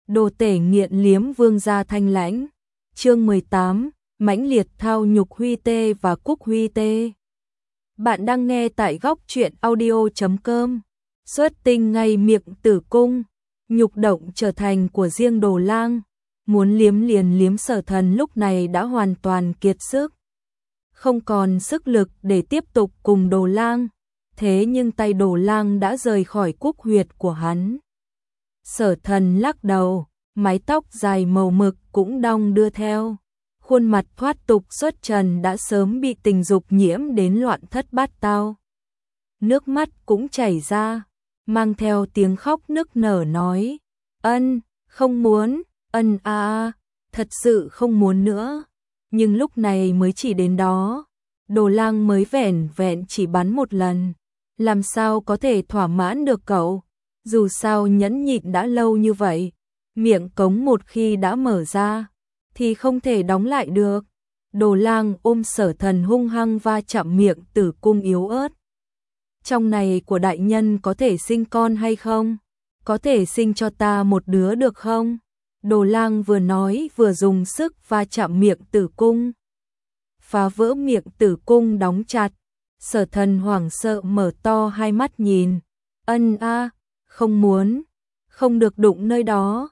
Đồ tể nghiện liếm vương gia thanh lãnh. Chương 18, mãnh liệt thao nhục Huy Tê và Cúc Huy Tê. Bạn đang nghe tại góc truyện audio.com. Xuất tinh ngay miệng tử cung, nhục động trở thành của riêng Đồ Lang, muốn liếm liền liếm Sở Thần lúc này đã hoàn toàn kiệt sức. Không còn sức lực để tiếp tục cùng Đồ Lang, thế nhưng tay Đồ Lang đã rời khỏi cúc huyệt của hắn. Sở Thần lắc đầu, mái tóc dài màu mực cũng đong đưa theo. Khuôn mặt thoát tục xuất trần đã sớm bị tình dục nhiễm đến loạn thất bát tao. Nước mắt cũng chảy ra, mang theo tiếng khóc nức nở nói, không muốn, thật sự không muốn nữa. Nhưng lúc này mới chỉ đến đó, Đồ Lang mới vẻn vẹn chỉ bắn một lần. Làm sao có thể thỏa mãn được cậu, dù sao nhẫn nhịn đã lâu như vậy. Miệng cống một khi đã mở ra, thì không thể đóng lại được. Đồ Lang ôm Sở Thần hung hăng va chạm miệng tử cung yếu ớt. Trong này của đại nhân có thể sinh con hay không? Có thể sinh cho ta một đứa được không? Đồ Lang vừa nói vừa dùng sức va chạm miệng tử cung. Phá vỡ miệng tử cung đóng chặt. Sở Thần hoảng sợ mở to hai mắt nhìn. Không muốn, không được đụng nơi đó.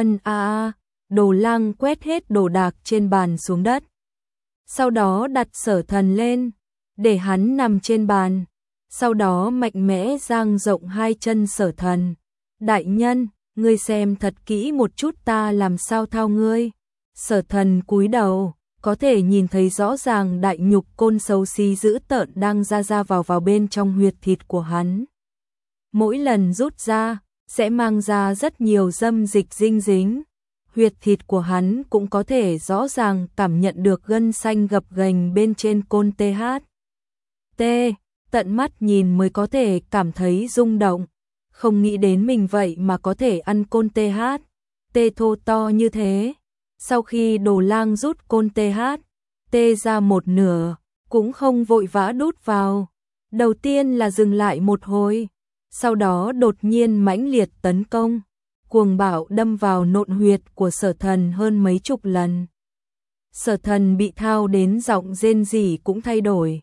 Đồ Lang quét hết đồ đạc trên bàn xuống đất. Sau đó đặt Sở Thần lên, để hắn nằm trên bàn. Sau đó mạnh mẽ dang rộng hai chân Sở Thần. Đại nhân, ngươi xem thật kỹ một chút ta làm sao thao ngươi. Sở Thần cúi đầu, có thể nhìn thấy rõ ràng đại nhục côn xấu xí dữ tợn đang ra vào bên trong huyệt thịt của hắn. Mỗi lần rút ra, sẽ mang ra rất nhiều dâm dịch dinh dính. Huyệt thịt của hắn cũng có thể rõ ràng cảm nhận được gân xanh gập ghềnh bên trên côn THT. Tận mắt nhìn mới có thể cảm thấy rung động. Không nghĩ đến mình vậy mà có thể ăn côn THT thô to như thế. Sau khi Đồ Lang rút côn THT ra một nửa, cũng không vội vã đút vào. Đầu tiên là dừng lại một hồi, sau đó đột nhiên mãnh liệt tấn công, cuồng bạo đâm vào nộn huyệt của Sở Thần hơn mấy chục lần. Sở Thần bị thao đến giọng rên rỉ cũng thay đổi.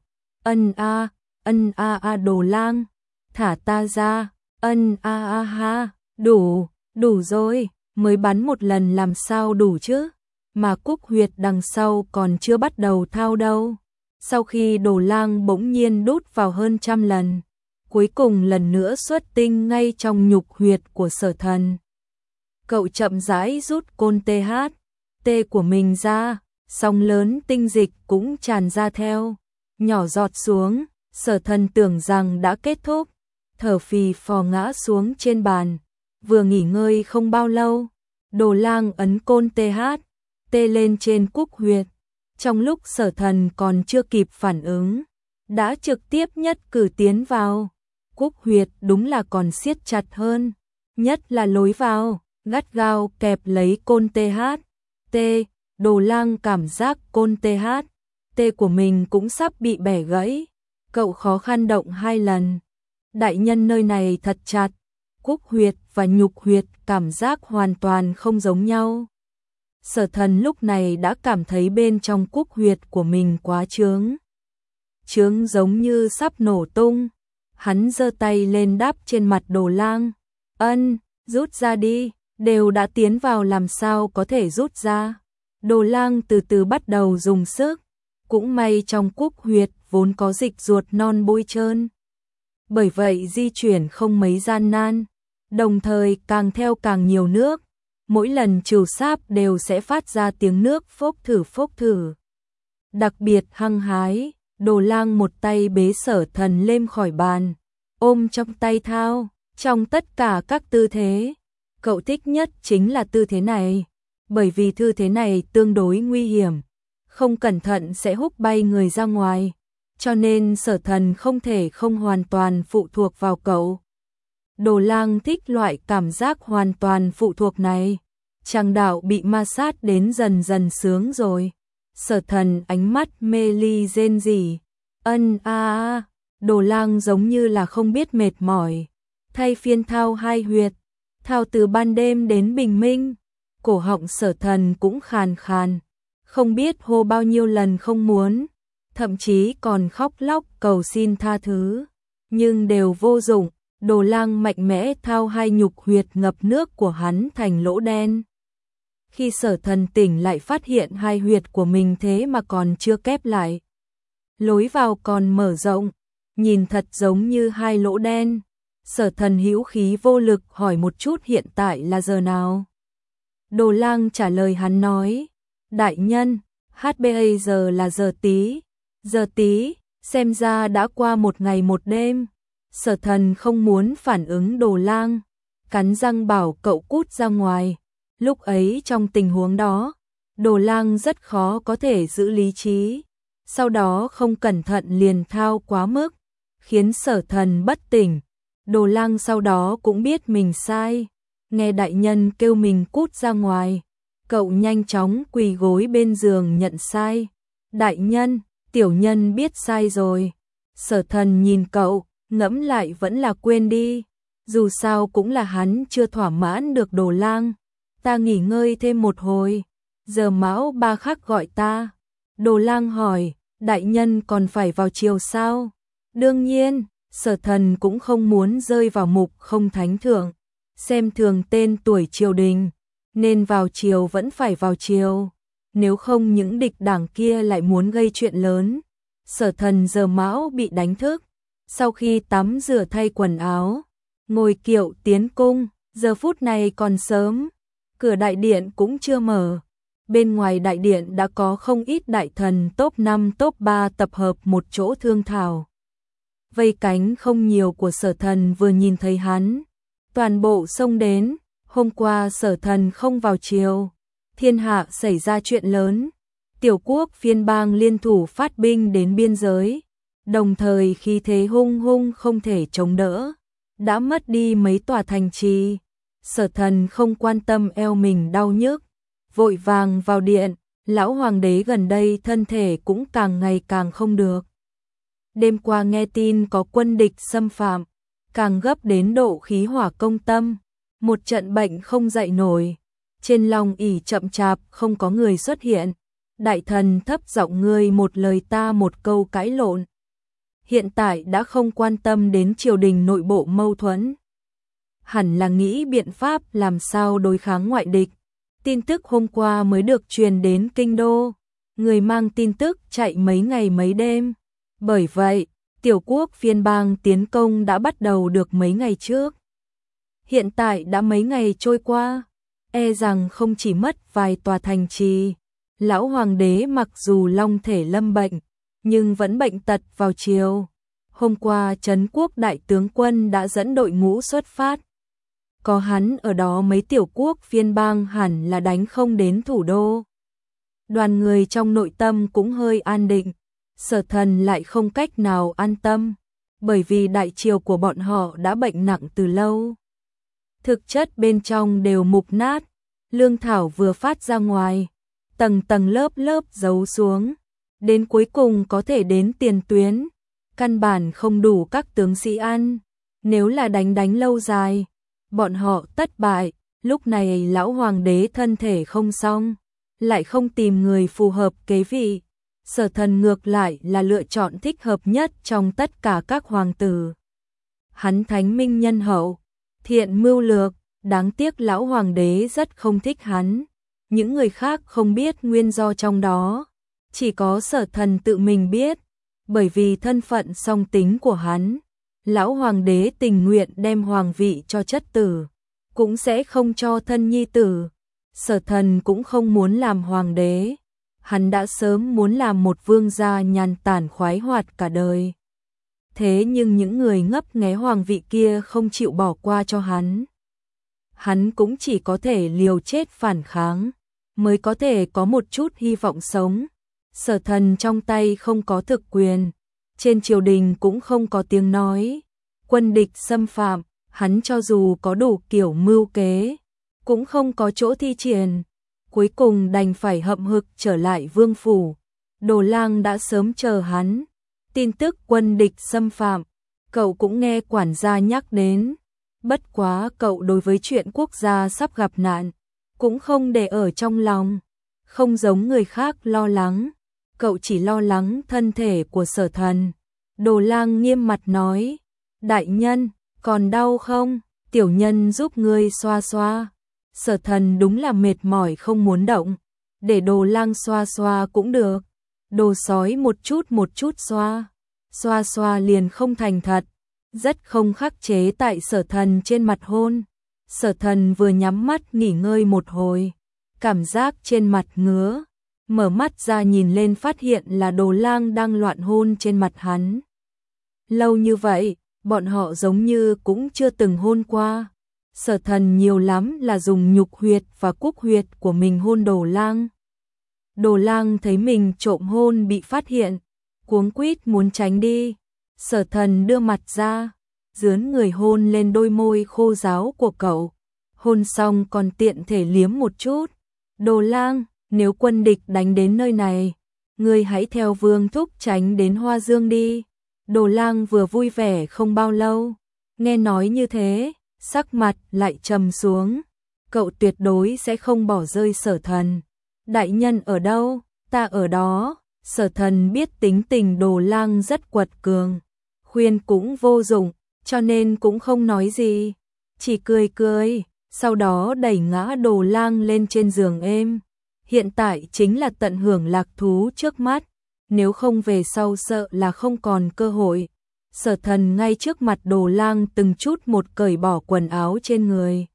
Đồ Lang, thả ta ra. Đủ rồi, mới bắn một lần làm sao đủ chứ, mà cúc huyệt đằng sau còn chưa bắt đầu thao đâu. Sau khi Đồ Lang bỗng nhiên đút vào hơn 100 lần, cuối cùng lần nữa xuất tinh ngay trong nhục huyệt của Sở Thần. Cậu chậm rãi rút côn THT của mình ra, sóng lớn tinh dịch cũng tràn ra theo, nhỏ giọt xuống. Sở Thần tưởng rằng đã kết thúc, thở phì phò ngã xuống trên bàn. Vừa nghỉ ngơi không bao lâu, Đồ Lang ấn côn THT lên trên cúc huyệt. Trong lúc Sở Thần còn chưa kịp phản ứng, đã trực tiếp nhất cử tiến vào. Cúc huyệt đúng là còn siết chặt hơn, nhất là lối vào, gắt gao kẹp lấy côn THT. Đồ Lang cảm giác côn THT của mình cũng sắp bị bẻ gãy. Cậu khó khăn động 2 lần. Đại nhân nơi này thật chặt, cúc huyệt và nhục huyệt cảm giác hoàn toàn không giống nhau. Sở Thần lúc này đã cảm thấy bên trong cúc huyệt của mình quá trướng. Trướng giống như sắp nổ tung. Hắn giơ tay lên đáp trên mặt Đồ Lang. Rút ra đi, đều đã tiến vào làm sao có thể rút ra. Đồ Lang từ từ bắt đầu dùng sức. Cũng may trong cúc huyệt vốn có dịch ruột non bôi trơn. Bởi vậy di chuyển không mấy gian nan, đồng thời càng theo càng nhiều nước. Mỗi lần trừ sáp đều sẽ phát ra tiếng nước phốc thử. Đặc biệt hăng hái, Đồ Lang một tay bế Sở Thần lên khỏi bàn, ôm trong tay thao. Trong tất cả các tư thế, cậu thích nhất chính là tư thế này, bởi vì tư thế này tương đối nguy hiểm, không cẩn thận sẽ húc bay người ra ngoài, cho nên Sở Thần không thể không hoàn toàn phụ thuộc vào cậu. Đồ Lang thích loại cảm giác hoàn toàn phụ thuộc này. Trang đạo bị ma sát đến dần dần sướng rồi. Sở Thần ánh mắt mê ly rên rỉ. Đồ Lang giống như là không biết mệt mỏi, thay phiên thao hai huyệt. thao từ ban đêm đến bình minh, cổ họng Sở Thần cũng khàn khàn, không biết hô bao nhiêu lần không muốn, thậm chí còn khóc lóc cầu xin tha thứ, nhưng đều vô dụng. Đồ Lang mạnh mẽ thao hai nhục huyệt ngập nước của hắn thành lỗ đen. Khi Sở Thần tỉnh lại phát hiện hai huyệt của mình thế mà còn chưa kép lại. Lối vào còn mở rộng, nhìn thật giống như hai lỗ đen. Sở Thần hữu khí vô lực hỏi một chút hiện tại là giờ nào. Đồ Lang trả lời hắn nói, đại nhân, HBA giờ là giờ tí. Giờ tí, xem ra đã qua một ngày một đêm. Sở Thần không muốn phản ứng Đồ Lang, cắn răng bảo cậu cút ra ngoài. Lúc ấy trong tình huống đó, Đồ Lang rất khó có thể giữ lý trí. Sau đó không cẩn thận liền thao quá mức, khiến Sở Thần bất tỉnh. Đồ Lang sau đó cũng biết mình sai, nghe đại nhân kêu mình cút ra ngoài, cậu nhanh chóng quỳ gối bên giường nhận sai. Đại nhân, tiểu nhân biết sai rồi. Sở Thần nhìn cậu, ngẫm lại vẫn là quên đi, dù sao cũng là hắn chưa thỏa mãn được Đồ Lang. Ta nghỉ ngơi thêm một hồi, giờ Mão Ba Khắc gọi ta. Đồ Lang hỏi, đại nhân còn phải vào triều sao? Đương nhiên, Sở Thần cũng không muốn rơi vào mục không thánh thượng, xem thường tên tuổi triều đình, nên vào triều vẫn phải vào triều, nếu không những địch đảng kia lại muốn gây chuyện lớn. Sở Thần giờ Mão bị đánh thức, sau khi tắm rửa thay quần áo, ngồi kiệu tiến cung. Giờ phút này còn sớm, cửa đại điện cũng chưa mở. Bên ngoài đại điện đã có không ít đại thần top 5 top 3 tập hợp một chỗ thương thảo. Vây cánh không nhiều của Sở Thần vừa nhìn thấy hắn, toàn bộ xông đến. Hôm qua Sở Thần không vào triều, thiên hạ xảy ra chuyện lớn. Tiểu quốc phiên bang liên thủ phát binh đến biên giới, đồng thời khí thế hung hung không thể chống đỡ, đã mất đi mấy tòa thành trì. Sở Thần không quan tâm eo mình đau nhức, vội vàng vào điện. Lão hoàng đế gần đây thân thể cũng càng ngày càng không được. Đêm qua nghe tin có quân địch xâm phạm, càng gấp đến độ khí hỏa công tâm, một trận bệnh không dậy nổi. Trên long ỷ chậm chạp không có người xuất hiện. Đại thần thấp giọng ngươi một lời ta một câu cãi lộn. Hiện tại đã không quan tâm đến triều đình nội bộ mâu thuẫn, hẳn là nghĩ biện pháp làm sao đối kháng ngoại địch. Tin tức hôm qua mới được truyền đến kinh đô, người mang tin tức chạy mấy ngày mấy đêm. Bởi vậy, tiểu quốc phiên bang tiến công đã bắt đầu được mấy ngày trước. Hiện tại đã mấy ngày trôi qua, e rằng không chỉ mất vài tòa thành trì. Lão hoàng đế mặc dù long thể lâm bệnh, nhưng vẫn bệnh tật vào chiều. Hôm qua Trấn quốc đại tướng quân đã dẫn đội ngũ xuất phát. Có hắn ở đó mấy tiểu quốc phiên bang hẳn là đánh không đến thủ đô. Đoàn người trong nội tâm cũng hơi an định. Sở Thần lại không cách nào an tâm, bởi vì đại triều của bọn họ đã bệnh nặng từ lâu. Thực chất bên trong đều mục nát, lương thảo vừa phát ra ngoài, tầng tầng lớp lớp giấu xuống, đến cuối cùng có thể đến tiền tuyến, căn bản không đủ các tướng sĩ ăn. Nếu là đánh lâu dài, bọn họ tất bại. Lúc này lão hoàng đế thân thể không xong, lại không tìm người phù hợp kế vị. Sở Thần ngược lại là lựa chọn thích hợp nhất trong tất cả các hoàng tử. Hắn thánh minh nhân hậu, thiện mưu lược, đáng tiếc lão hoàng đế rất không thích hắn. Những người khác không biết nguyên do trong đó, chỉ có Sở Thần tự mình biết, bởi vì thân phận song tính của hắn. Lão hoàng đế tình nguyện đem hoàng vị cho chất tử, cũng sẽ không cho thân nhi tử. Sở Thần cũng không muốn làm hoàng đế, hắn đã sớm muốn làm một vương gia nhàn tản khoái hoạt cả đời. Thế nhưng những người ngấp nghé hoàng vị kia không chịu bỏ qua cho hắn. Hắn cũng chỉ có thể liều chết phản kháng, mới có thể có một chút hy vọng sống. Sở Thần trong tay không có thực quyền, trên triều đình cũng không có tiếng nói. Quân địch xâm phạm, hắn cho dù có đủ kiểu mưu kế, cũng không có chỗ thi triển. Cuối cùng đành phải hậm hực trở lại vương phủ. Đồ Lang đã sớm chờ hắn. Tin tức quân địch xâm phạm, cậu cũng nghe quản gia nhắc đến. Bất quá cậu đối với chuyện quốc gia sắp gặp nạn, cũng không để ở trong lòng. Không giống người khác lo lắng, cậu chỉ lo lắng thân thể của Sở Thần. Đồ Lang nghiêm mặt nói, đại nhân, còn đau không? Tiểu nhân giúp ngươi xoa xoa. Sở Thần đúng là mệt mỏi không muốn động, để Đồ Lang xoa xoa cũng được. Đồ sói một chút xoa, xoa xoa liền không thành thật, rất không khắc chế tại Sở Thần trên mặt hôn. Sở Thần vừa nhắm mắt nghỉ ngơi một hồi, cảm giác trên mặt ngứa, mở mắt ra nhìn lên phát hiện là Đồ Lang đang loạn hôn trên mặt hắn. Lâu như vậy, bọn họ giống như cũng chưa từng hôn qua. Sở Thần nhiều lắm là dùng nhục huyệt và cúc huyệt của mình hôn Đồ Lang. Đồ Lang thấy mình trộm hôn bị phát hiện, cuống quýt muốn tránh đi. Sở Thần đưa mặt ra, dướn người hôn lên đôi môi khô ráo của cậu. Hôn xong còn tiện thể liếm một chút. Đồ Lang, nếu quân địch đánh đến nơi này, ngươi hãy theo Vương thúc tránh đến Hoa Dương đi. Đồ Lang vừa vui vẻ không bao lâu, nghe nói như thế, sắc mặt lại trầm xuống. Cậu tuyệt đối sẽ không bỏ rơi Sở Thần. Đại nhân ở đâu? Ta ở đó. Sở Thần biết tính tình Đồ Lang rất quật cường, khuyên cũng vô dụng, cho nên cũng không nói gì, chỉ cười cười, sau đó đẩy ngã Đồ Lang lên trên giường êm. Hiện tại chính là tận hưởng lạc thú trước mắt, nếu không về sau sợ là không còn cơ hội. Sở Thần ngay trước mặt Đồ Lang từng chút một cởi bỏ quần áo trên người,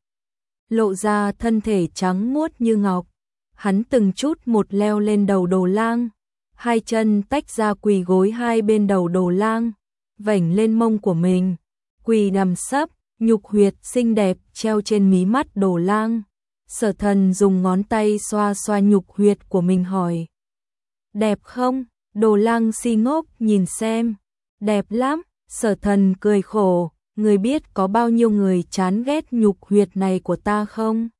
lộ ra thân thể trắng muốt như ngọc. Hắn từng chút một leo lên đầu Đồ Lang, hai chân tách ra quỳ gối hai bên đầu Đồ Lang, vểnh lên mông của mình, quỳ nằm sấp, nhục huyệt xinh đẹp treo trên mí mắt Đồ Lang. Sở Thần dùng ngón tay xoa xoa nhục huyệt của mình hỏi, đẹp không? Đồ Lang si ngốc nhìn xem, đẹp lắm. Sở Thần cười khổ, người biết có bao nhiêu người chán ghét nhục huyệt này của ta không?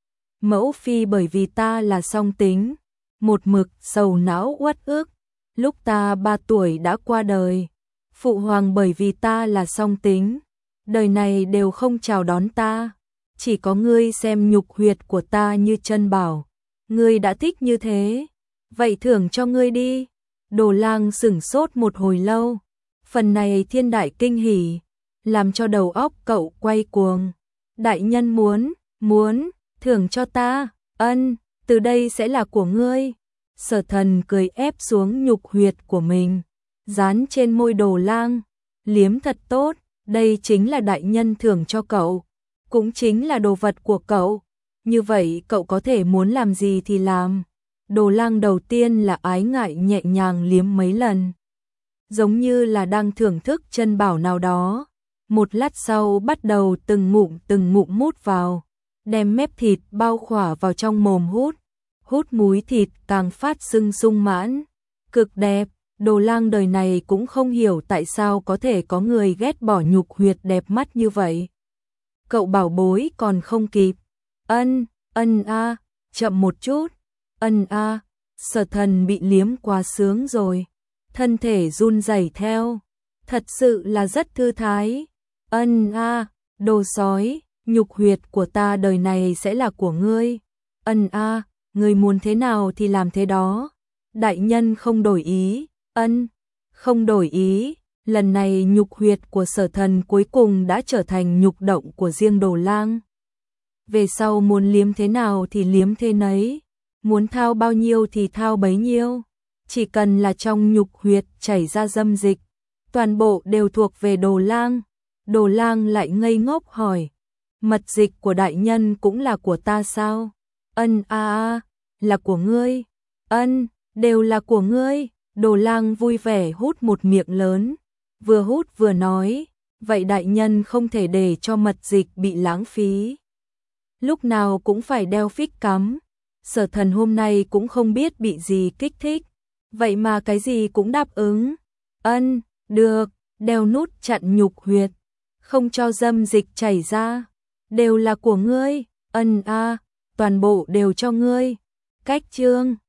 Mẫu phi bởi vì ta là song tính, một mực sầu não uất ức, lúc ta 3 tuổi đã qua đời. Phụ hoàng bởi vì ta là song tính, đời này đều không chào đón ta. Chỉ có ngươi xem nhục huyệt của ta như chân bảo, ngươi đã thích như thế, vậy thưởng cho ngươi đi. Đồ Lang sửng sốt một hồi lâu, phần này thiên đại kinh hỉ, làm cho đầu óc cậu quay cuồng. Đại nhân muốn, thưởng cho ta, ân, từ đây sẽ là của ngươi. Sở Thần cười ép xuống nhục huyệt của mình, dán trên môi Đồ Lang, liếm thật tốt, đây chính là đại nhân thưởng cho cậu, cũng chính là đồ vật của cậu, như vậy cậu có thể muốn làm gì thì làm. Đồ Lang đầu tiên là ái ngại nhẹ nhàng liếm mấy lần, giống như là đang thưởng thức chân bảo nào đó. Một lát sau bắt đầu từng ngụm mút vào, đem mép thịt bao khỏa vào trong mồm hút múi thịt càng phát sung mãn, cực đẹp. Đồ Lang đời này cũng không hiểu tại sao có thể có người ghét bỏ nhục huyệt đẹp mắt như vậy. Cậu bảo bối còn không kịp, ân a, chậm một chút, ân a. Sở Thần bị liếm quá sướng rồi, thân thể run rẩy theo, thật sự là rất thư thái. Ân a, đồ sói, nhục huyệt của ta đời này sẽ là của ngươi. Ân a, ngươi muốn thế nào thì làm thế đó. Đại nhân không đổi ý, không đổi ý. Lần này nhục huyệt của Sở Thần cuối cùng đã trở thành nhục động của riêng Đồ Lang. Về sau muốn liếm thế nào thì liếm thế nấy, muốn thao bao nhiêu thì thao bấy nhiêu, chỉ cần là trong nhục huyệt chảy ra dâm dịch, toàn bộ đều thuộc về Đồ Lang. Đồ Lang lại ngây ngốc hỏi, mật dịch của đại nhân cũng là của ta sao? Là của ngươi. Đều là của ngươi. Đồ Lang vui vẻ hút một miệng lớn, vừa hút vừa nói, vậy đại nhân không thể để cho mật dịch bị lãng phí. Lúc nào cũng phải đeo phích cắm. Sở Thần hôm nay cũng không biết bị gì kích thích, vậy mà cái gì cũng đáp ứng. Được, đeo nút chặn nhục huyệt, không cho dâm dịch chảy ra, đều là của ngươi. Toàn bộ đều cho ngươi. Cách chương